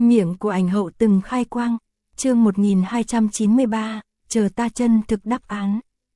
Miệng của ảnh hậu từng khai quang, chương 1293, chờ ta chân thực đáp án.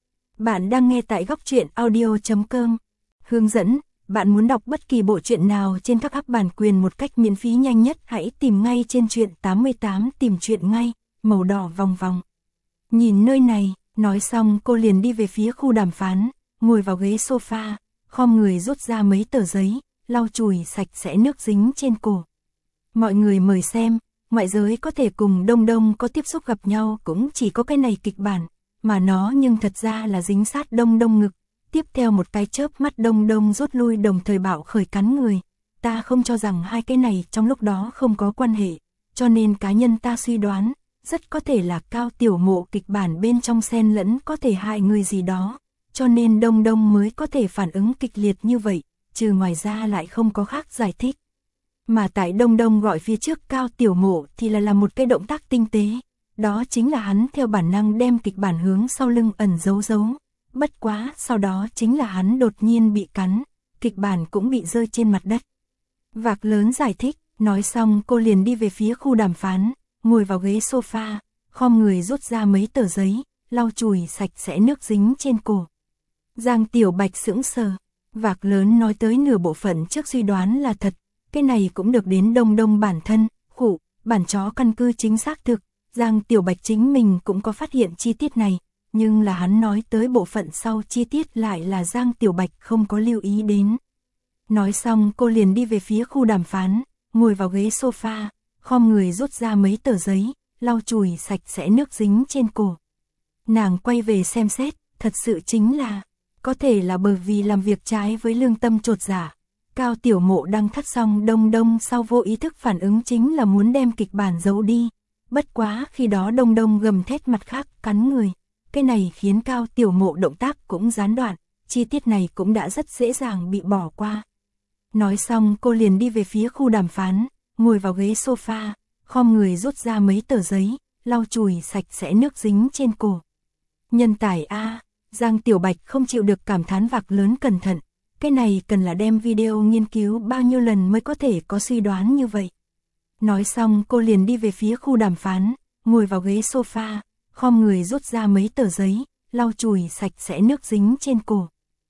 Bạn đang nghe tại góc truyện audio.com. Hướng dẫn, bạn muốn đọc bất kỳ bộ truyện nào trên các app bản quyền một cách miễn phí nhanh nhất hãy tìm ngay trên truyện 88 tìm truyện ngay, màu đỏ vòng vòng. Nhìn nơi này, nói xong cô liền đi về phía khu đàm phán, ngồi vào ghế sofa, khom người rút ra mấy tờ giấy, lau chùi sạch sẽ nước dính trên cổ. Mọi người mời xem, ngoại giới có thể cùng Đông Đông có tiếp xúc gặp nhau cũng chỉ có cái này kịch bản, mà nó nhưng thật ra là dính sát Đông Đông ngực. Tiếp theo một cái chớp mắt Đông Đông rút lui đồng thời bạo khởi cắn người. Ta không cho rằng hai cái này trong lúc đó không có quan hệ, cho nên cá nhân ta suy đoán, rất có thể là Cao Tiểu Mộ kịch bản bên trong xen lẫn có thể hại người gì đó, cho nên Đông Đông mới có thể phản ứng kịch liệt như vậy, trừ ngoài ra lại không có khác giải thích. Mà tại Đông Đông gọi phía trước Cao Tiểu Mộ thì là làm một cái động tác tinh tế, đó chính là hắn theo bản năng đem kịch bản hướng sau lưng ẩn giấu. Bất quá, sau đó chính là hắn đột nhiên bị cắn, kịch bản cũng bị rơi trên mặt đất. Vạc lớn giải thích, nói xong cô liền đi về phía khu đàm phán, ngồi vào ghế sofa, khom người rút ra mấy tờ giấy, lau chùi sạch sẽ nước dính trên cổ. Giang Tiểu Bạch sững sờ, Vạc lớn nói tới nửa bộ phận trước suy đoán là thật, cái này cũng được đến Đông Đông bản thân, bản chó căn cứ chính xác thực, Giang Tiểu Bạch chính mình cũng có phát hiện chi tiết này. Nhưng là hắn nói tới bộ phận sau chi tiết lại là Giang Tiểu Bạch không có lưu ý đến. Nói xong cô liền đi về phía khu đàm phán, ngồi vào ghế sofa, khom người rút ra mấy tờ giấy, lau chùi sạch sẽ nước dính trên cổ. Nàng quay về xem xét, thật sự chính là, có thể là bởi vì làm việc trái với lương tâm chột dạ. Cao Tiểu Mộ đang thắt xong Đông Đông sau vô ý thức phản ứng chính là muốn đem kịch bản giấu đi. Bất quá khi đó Đông Đông gầm thét mặt khác cắn người. Cái này khiến Cao Tiểu Mộ động tác cũng gián đoạn, chi tiết này cũng đã rất dễ dàng bị bỏ qua. Nói xong cô liền đi về phía khu đàm phán, ngồi vào ghế sofa, khom người rút ra mấy tờ giấy, lau chùi sạch sẽ nước dính trên cổ. Nhân tài A, Giang Tiểu Bạch không chịu được cảm thán Vạc lớn cẩn thận, cái này cần là đem video nghiên cứu bao nhiêu lần mới có thể có suy đoán như vậy. Nói xong cô liền đi về phía khu đàm phán, ngồi vào ghế sofa, khom người rút ra mấy tờ giấy, lau chùi sạch sẽ nước dính trên cổ.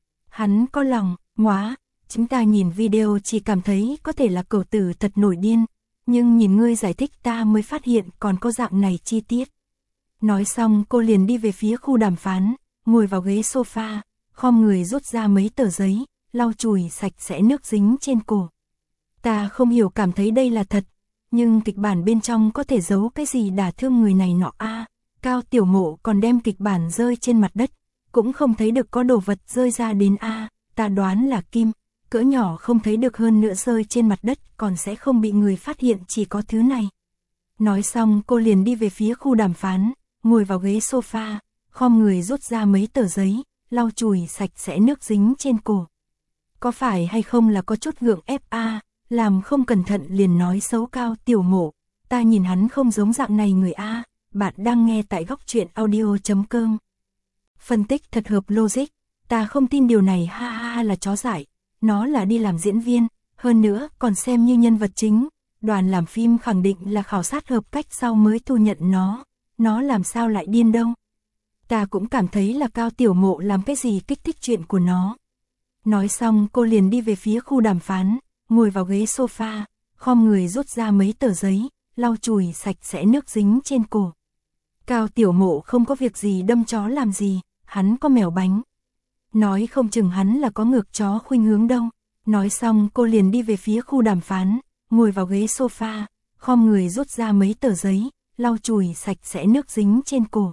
Hắn có lòng, chúng ta nhìn video chỉ cảm thấy có thể là cẩu tử thật nổi điên, nhưng nhìn ngươi giải thích ta mới phát hiện còn có dạng này chi tiết. Nói xong cô liền đi về phía khu đàm phán, ngồi vào ghế sofa, khom người rút ra mấy tờ giấy, lau chùi sạch sẽ nước dính trên cổ. Ta không hiểu cảm thấy đây là thật, nhưng kịch bản bên trong có thể giấu cái gì đả thương người này nọ a. Cao Tiểu Mộ còn đem kịch bản rơi trên mặt đất, cũng không thấy được có đồ vật rơi ra đến a, ta đoán là kim, cỡ nhỏ không thấy được hơn nữa rơi trên mặt đất còn sẽ không bị người phát hiện chỉ có thứ này. Nói xong cô liền đi về phía khu đàm phán, ngồi vào ghế sofa, khom người rút ra mấy tờ giấy, lau chùi sạch sẽ nước dính trên cổ. Có phải hay không là có chút gượng ép a, làm không cẩn thận liền nói xấu Cao Tiểu Mộ, ta nhìn hắn không giống dạng này người a. Bạn đang nghe tại góc truyện audio.com. Phân tích thật hợp logic, ta không tin điều này ha là chó dại, nó là đi làm diễn viên, hơn nữa còn xem như nhân vật chính, đoàn làm phim khẳng định là khảo sát hợp cách sau mới thu nhận nó làm sao lại điên đâu. Ta cũng cảm thấy là Cao Tiểu Mộ làm cái gì kích thích chuyện của nó. Nói xong cô liền đi về phía khu đàm phán, ngồi vào ghế sofa, khom người rút ra mấy tờ giấy, lau chùi sạch sẽ nước dính trên cổ. Cao Tiểu Mộ không có việc gì đâm chó làm gì, hắn có mèo bánh. Nói không chừng hắn là có ngược chó khuynh hướng đâu. Nói xong cô liền đi về phía khu đàm phán, ngồi vào ghế sofa, khom người rút ra mấy tờ giấy, lau chùi sạch sẽ nước dính trên cổ.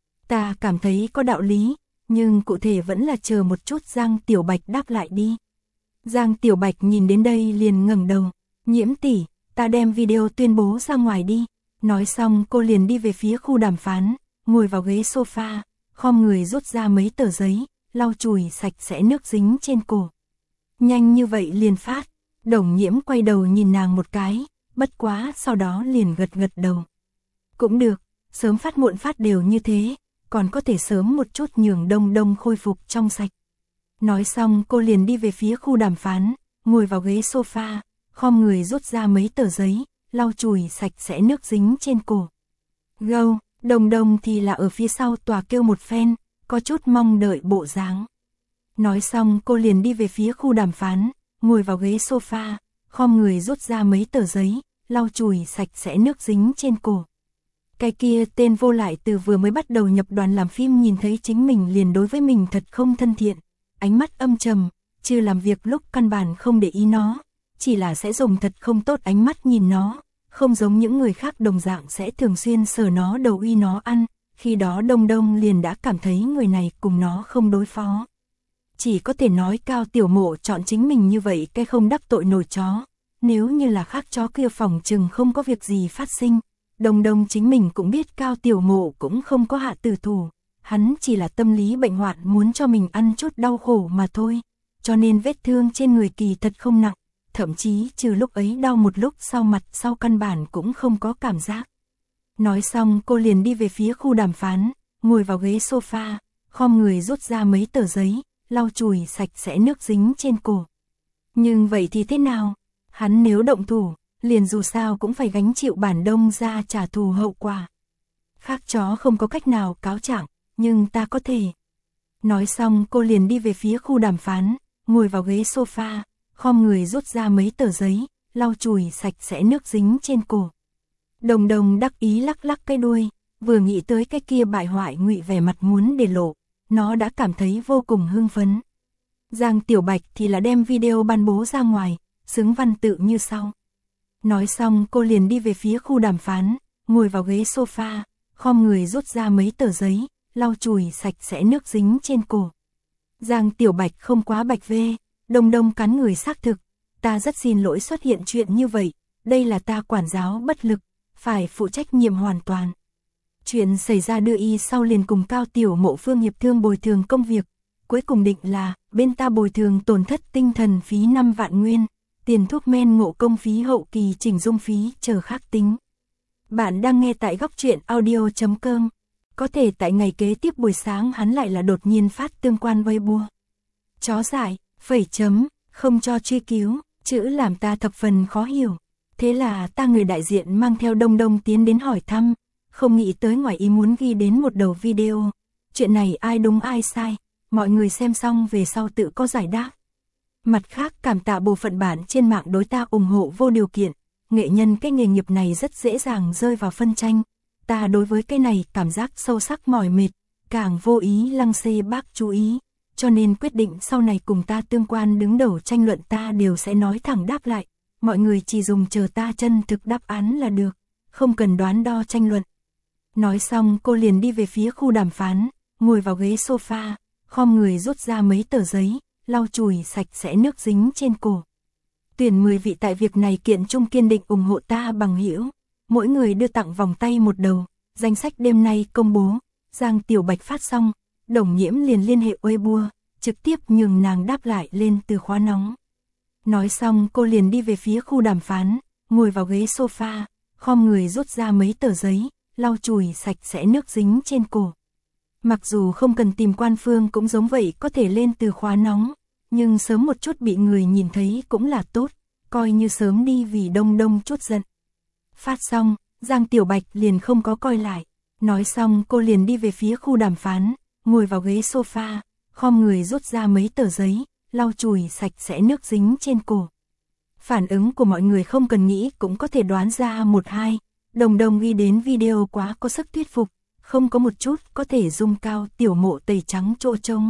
Ta cảm thấy có đạo lý, nhưng cụ thể vẫn là chờ một chút Giang Tiểu Bạch đáp lại đi. Giang Tiểu Bạch nhìn đến đây liền ngẩng đầu, Nhiễm tỷ, ta đem video tuyên bố ra ngoài đi. Nói xong cô liền đi về phía khu đàm phán, ngồi vào ghế sofa, khom người rút ra mấy tờ giấy, lau chùi sạch sẽ nước dính trên cổ. Nhanh như vậy liền phát, Đồng Nhiễm quay đầu nhìn nàng một cái, bất quá sau đó liền gật đầu. Cũng được, sớm phát muộn phát đều như thế, còn có thể sớm một chút nhường Đông Đông khôi phục trong sạch. Nói xong cô liền đi về phía khu đàm phán, ngồi vào ghế sofa, khom người rút ra mấy tờ giấy, lau chùi sạch sẽ nước dính trên cổ. Gâu, Đồng Đồng thì là ở phía sau tòa kêu một phen, có chút mong đợi bộ dáng. Nói xong cô liền đi về phía khu đàm phán, ngồi vào ghế sofa, khom người rút ra mấy tờ giấy, lau chùi sạch sẽ nước dính trên cổ. Cái kia tên vô lại từ vừa mới bắt đầu nhập đoàn làm phim nhìn thấy chính mình liền đối với mình thật không thân thiện, ánh mắt âm trầm, chứ làm việc lúc căn bản không để ý nó, chỉ là sẽ dùng thật không tốt ánh mắt nhìn nó, không giống những người khác đồng dạng sẽ thường xuyên sờ nó đầu uy nó ăn, khi đó Đông Đông liền đã cảm thấy người này cùng nó không đối phó. Chỉ có thể nói Cao Tiểu Mộ chọn chính mình như vậy cái không đắc tội nổi chó, nếu như là khác chó kia phòng chừng không có việc gì phát sinh. Đồng Đồng chính mình cũng biết Cao Tiểu Mộ cũng không có hạ tử thủ, hắn chỉ là tâm lý bệnh hoạn muốn cho mình ăn chút đau khổ mà thôi, cho nên vết thương trên người kỳ thật không nặng, thậm chí trừ lúc ấy đau một lúc sau mặt sau căn bản cũng không có cảm giác. Nói xong cô liền đi về phía khu đàm phán, ngồi vào ghế sofa, khom người rút ra mấy tờ giấy, lau chùi sạch sẽ nước dính trên cổ. Nhưng vậy thì thế nào? Hắn nếu động thủ, liền dù sao cũng phải gánh chịu bản Đông ra trả thù hậu quả. Khác chó không có cách nào cáo trạng, nhưng ta có thể. Nói xong cô liền đi về phía khu đàm phán, ngồi vào ghế sofa, khom người rút ra mấy tờ giấy, lau chùi sạch sẽ nước dính trên cổ. Đồng Đồng đắc ý lắc lắc cái đuôi, vừa nghĩ tới cái kia bại hoại ngụy vẻ mặt muốn để lộ, nó đã cảm thấy vô cùng hưng phấn. Giang Tiểu Bạch thì là đem video ban bố ra ngoài, xứng văn tự như sau. Nói xong cô liền đi về phía khu đàm phán, ngồi vào ghế sofa, khom người rút ra mấy tờ giấy, lau chùi sạch sẽ nước dính trên cổ. Giang Tiểu Bạch không quá bạch vê, Đồng Đồng cắn người xác thực, ta rất xin lỗi xuất hiện chuyện như vậy, đây là ta quản giáo bất lực, phải phụ trách nhiệm hoàn toàn. Chuyện xảy ra đưa y sau liền cùng Cao Tiểu Mộ phương hiệp thương bồi thường công việc, cuối cùng định là bên ta bồi thường tổn thất tinh thần phí 5 vạn nguyên, tiền thuốc men ngộ công phí hậu kỳ chỉnh dung phí chờ khác tính. Bạn đang nghe tại góc truyện audio.com. Có thể tại ngày kế tiếp buổi sáng hắn lại là đột nhiên phát tương quan Weibo. Chó dại, phẩy chấm, không cho truy cứu, chữ làm ta thập phần khó hiểu. Thế là ta người đại diện mang theo Đông Đông tiến đến hỏi thăm, không nghĩ tới ngoài ý muốn ghi đến một đầu video. Chuyện này ai đúng ai sai, mọi người xem xong về sau tự có giải đáp. Mặt khác cảm tạ bộ phận bản trên mạng đối ta ủng hộ vô điều kiện, nghệ nhân cái nghề nghiệp này rất dễ dàng rơi vào phân tranh. Ta đối với cái này cảm giác sâu sắc mỏi mệt, càng vô ý lăng xê bác chú ý, cho nên quyết định sau này cùng ta tương quan đứng đầu tranh luận ta đều sẽ nói thẳng đáp lại. Mọi người chỉ dùng chờ ta chân thực đáp án là được, không cần đoán đo tranh luận. Nói xong cô liền đi về phía khu đàm phán, ngồi vào ghế sofa, khom người rút ra mấy tờ giấy, lau chùi sạch sẽ nước dính trên cổ. Tuyển 10 vị tại việc này kiện chung kiên định ủng hộ ta bằng hữu, mỗi người đưa tặng vòng tay một đầu, danh sách đêm nay công bố. Giang Tiểu Bạch phát xong, Đồng Nhiễm liền liên hệ Weibo, trực tiếp nhường nàng đáp lại lên từ khóa nóng. Nói xong cô liền đi về phía khu đàm phán, ngồi vào ghế sofa, khom người rút ra mấy tờ giấy, lau chùi sạch sẽ nước dính trên cổ. Mặc dù không cần tìm quan phương cũng giống vậy có thể lên từ khóa nóng, nhưng sớm một chút bị người nhìn thấy cũng là tốt, coi như sớm đi vì Đông Đông chút giận. Phát xong, Giang Tiểu Bạch liền không có coi lại, nói xong cô liền đi về phía khu đàm phán, ngồi vào ghế sofa, khom người rút ra mấy tờ giấy, lau chùi sạch sẽ nước dính trên cổ. Phản ứng của mọi người không cần nghĩ cũng có thể đoán ra một hai, Đồng Đồng ghi đến video quá có sức thuyết phục, không có một chút có thể dung Cao Tiểu Mộ tẩy trắng chỗ trống.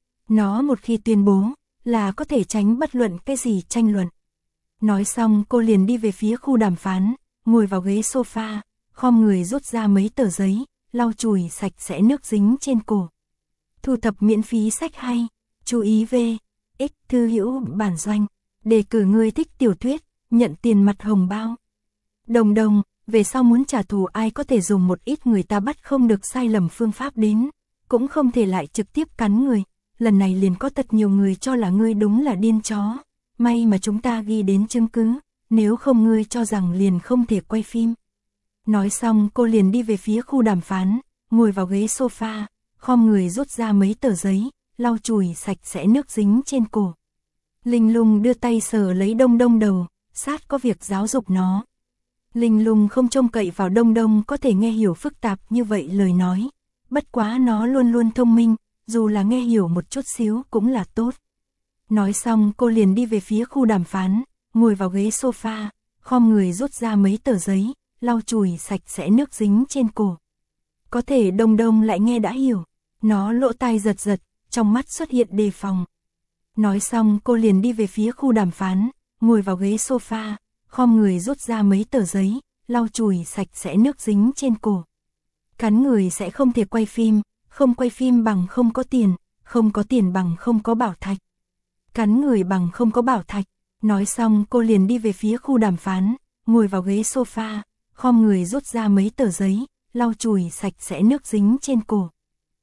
Nó một khi tuyên bố là có thể tránh bất luận cái gì tranh luận. Nói xong cô liền đi về phía khu đàm phán, ngồi vào ghế sofa, khom người rút ra mấy tờ giấy, lau chùi sạch sẽ nước dính trên cổ. Thu thập miễn phí sách hay, chú ý về X thư hữu bản doanh, đề cử người thích tiểu thuyết, nhận tiền mặt hồng bao. Đồng Đồng, về sau muốn trả thù ai có thể dùng một ít người ta bắt không được sai lầm phương pháp đến, cũng không thể lại trực tiếp cắn người, lần này liền có thật nhiều người cho là ngươi đúng là điên chó, may mà chúng ta ghi đến chứng cứ, nếu không ngươi cho rằng liền không thể quay phim. Nói xong cô liền đi về phía khu đàm phán, ngồi vào ghế sofa, khom người rút ra mấy tờ giấy, lau chùi sạch sẽ nước dính trên cổ. Linh Lung đưa tay sờ lấy Đông Đông đầu, sát có việc giáo dục nó. Linh Lung không trông cậy vào Đông Đông có thể nghe hiểu phức tạp như vậy lời nói. Bất quá nó luôn luôn thông minh, dù là nghe hiểu một chút xíu cũng là tốt. Nói xong cô liền đi về phía khu đàm phán, ngồi vào ghế sofa, khom người rút ra mấy tờ giấy, lau chùi sạch sẽ nước dính trên cổ. Có thể Đông Đông lại nghe đã hiểu, nó lỗ tai giật giật, trong mắt xuất hiện đề phòng. Nói xong cô liền đi về phía khu đàm phán, ngồi vào ghế sofa, khom người rút ra mấy tờ giấy, lau chùi sạch sẽ nước dính trên cổ. Cắn người sẽ không thể quay phim, không quay phim bằng không có tiền, không có tiền bằng không có bảo thạch. Cắn người bằng không có bảo thạch. Nói xong cô liền đi về phía khu đàm phán, ngồi vào ghế sofa, khom người rút ra mấy tờ giấy, lau chùi sạch sẽ nước dính trên cổ.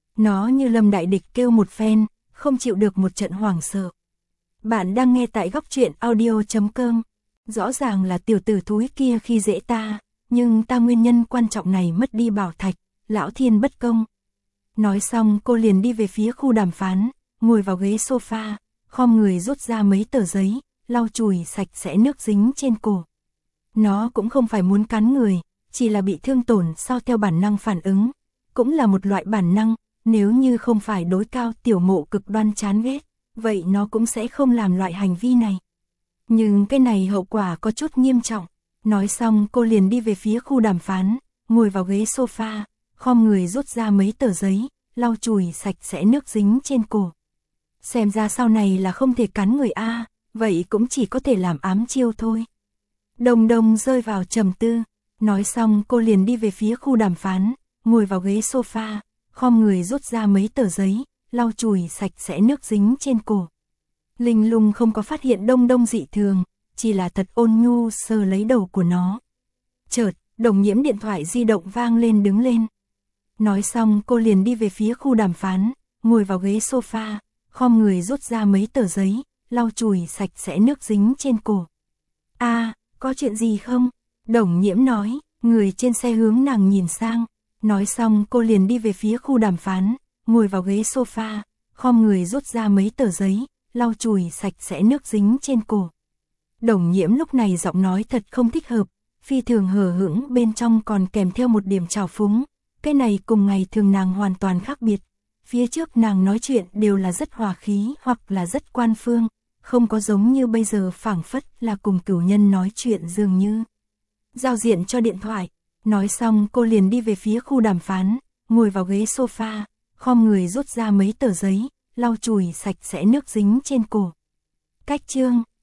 Nó như lâm đại địch kêu một phen, không chịu được một trận hoảng sợ. Bạn đang nghe tại góc truyện audio.com. Rõ ràng là tiểu tử thúi kia khi dễ ta, nhưng ta nguyên nhân quan trọng này mất đi bảo thạch, lão thiên bất công. Nói xong cô liền đi về phía khu đàm phán, ngồi vào ghế sofa, khom người rút ra mấy tờ giấy, lau chùi sạch sẽ nước dính trên cổ. Nó cũng không phải muốn cắn người, chỉ là bị thương tổn sau theo bản năng phản ứng. Cũng là một loại bản năng, nếu như không phải đối Cao Tiểu Mộ cực đoan chán ghét, vậy nó cũng sẽ không làm loại hành vi này. Nhưng cái này hậu quả có chút nghiêm trọng. Nói xong cô liền đi về phía khu đàm phán, ngồi vào ghế sofa, khom người rút ra mấy tờ giấy, lau chùi sạch sẽ nước dính trên cổ. Xem ra sau này là không thể cắn người a, vậy cũng chỉ có thể làm ám chiêu thôi. Đông Đông rơi vào trầm tư. Nói xong cô liền đi về phía khu đàm phán, ngồi vào ghế sofa, khom người rút ra mấy tờ giấy, lau chùi sạch sẽ nước dính trên cổ. Linh Lung không có phát hiện Đông Đông dị thường, chỉ là thật ôn nhu sờ lấy đầu của nó. Chợt, Đồng Nhiễm điện thoại di động vang lên đứng lên. Nói xong cô liền đi về phía khu đàm phán, ngồi vào ghế sofa, khom người rút ra mấy tờ giấy, lau chùi sạch sẽ nước dính trên cổ. Có chuyện gì không? Đồng Nhiễm nói, người trên xe hướng nàng nhìn sang. Nói xong cô liền đi về phía khu đàm phán, ngồi vào ghế sofa, khom người rút ra mấy tờ giấy, lau chùi sạch sẽ nước dính trên cổ. Đồng Nhiễm lúc này giọng nói thật không thích hợp, phi thường hờ hững bên trong còn kèm theo một điểm trào phúng. Cái này cùng ngày thường nàng hoàn toàn khác biệt. Phía trước nàng nói chuyện đều là rất hòa khí hoặc là rất quan phương, không có giống như bây giờ phảng phất là cùng cửu nhân nói chuyện dường như. Giao diện cho điện thoại. Nói xong cô liền đi về phía khu đàm phán, ngồi vào ghế sofa, khom người rút ra mấy tờ giấy, lau chùi sạch sẽ nước dính trên cổ. Cách chương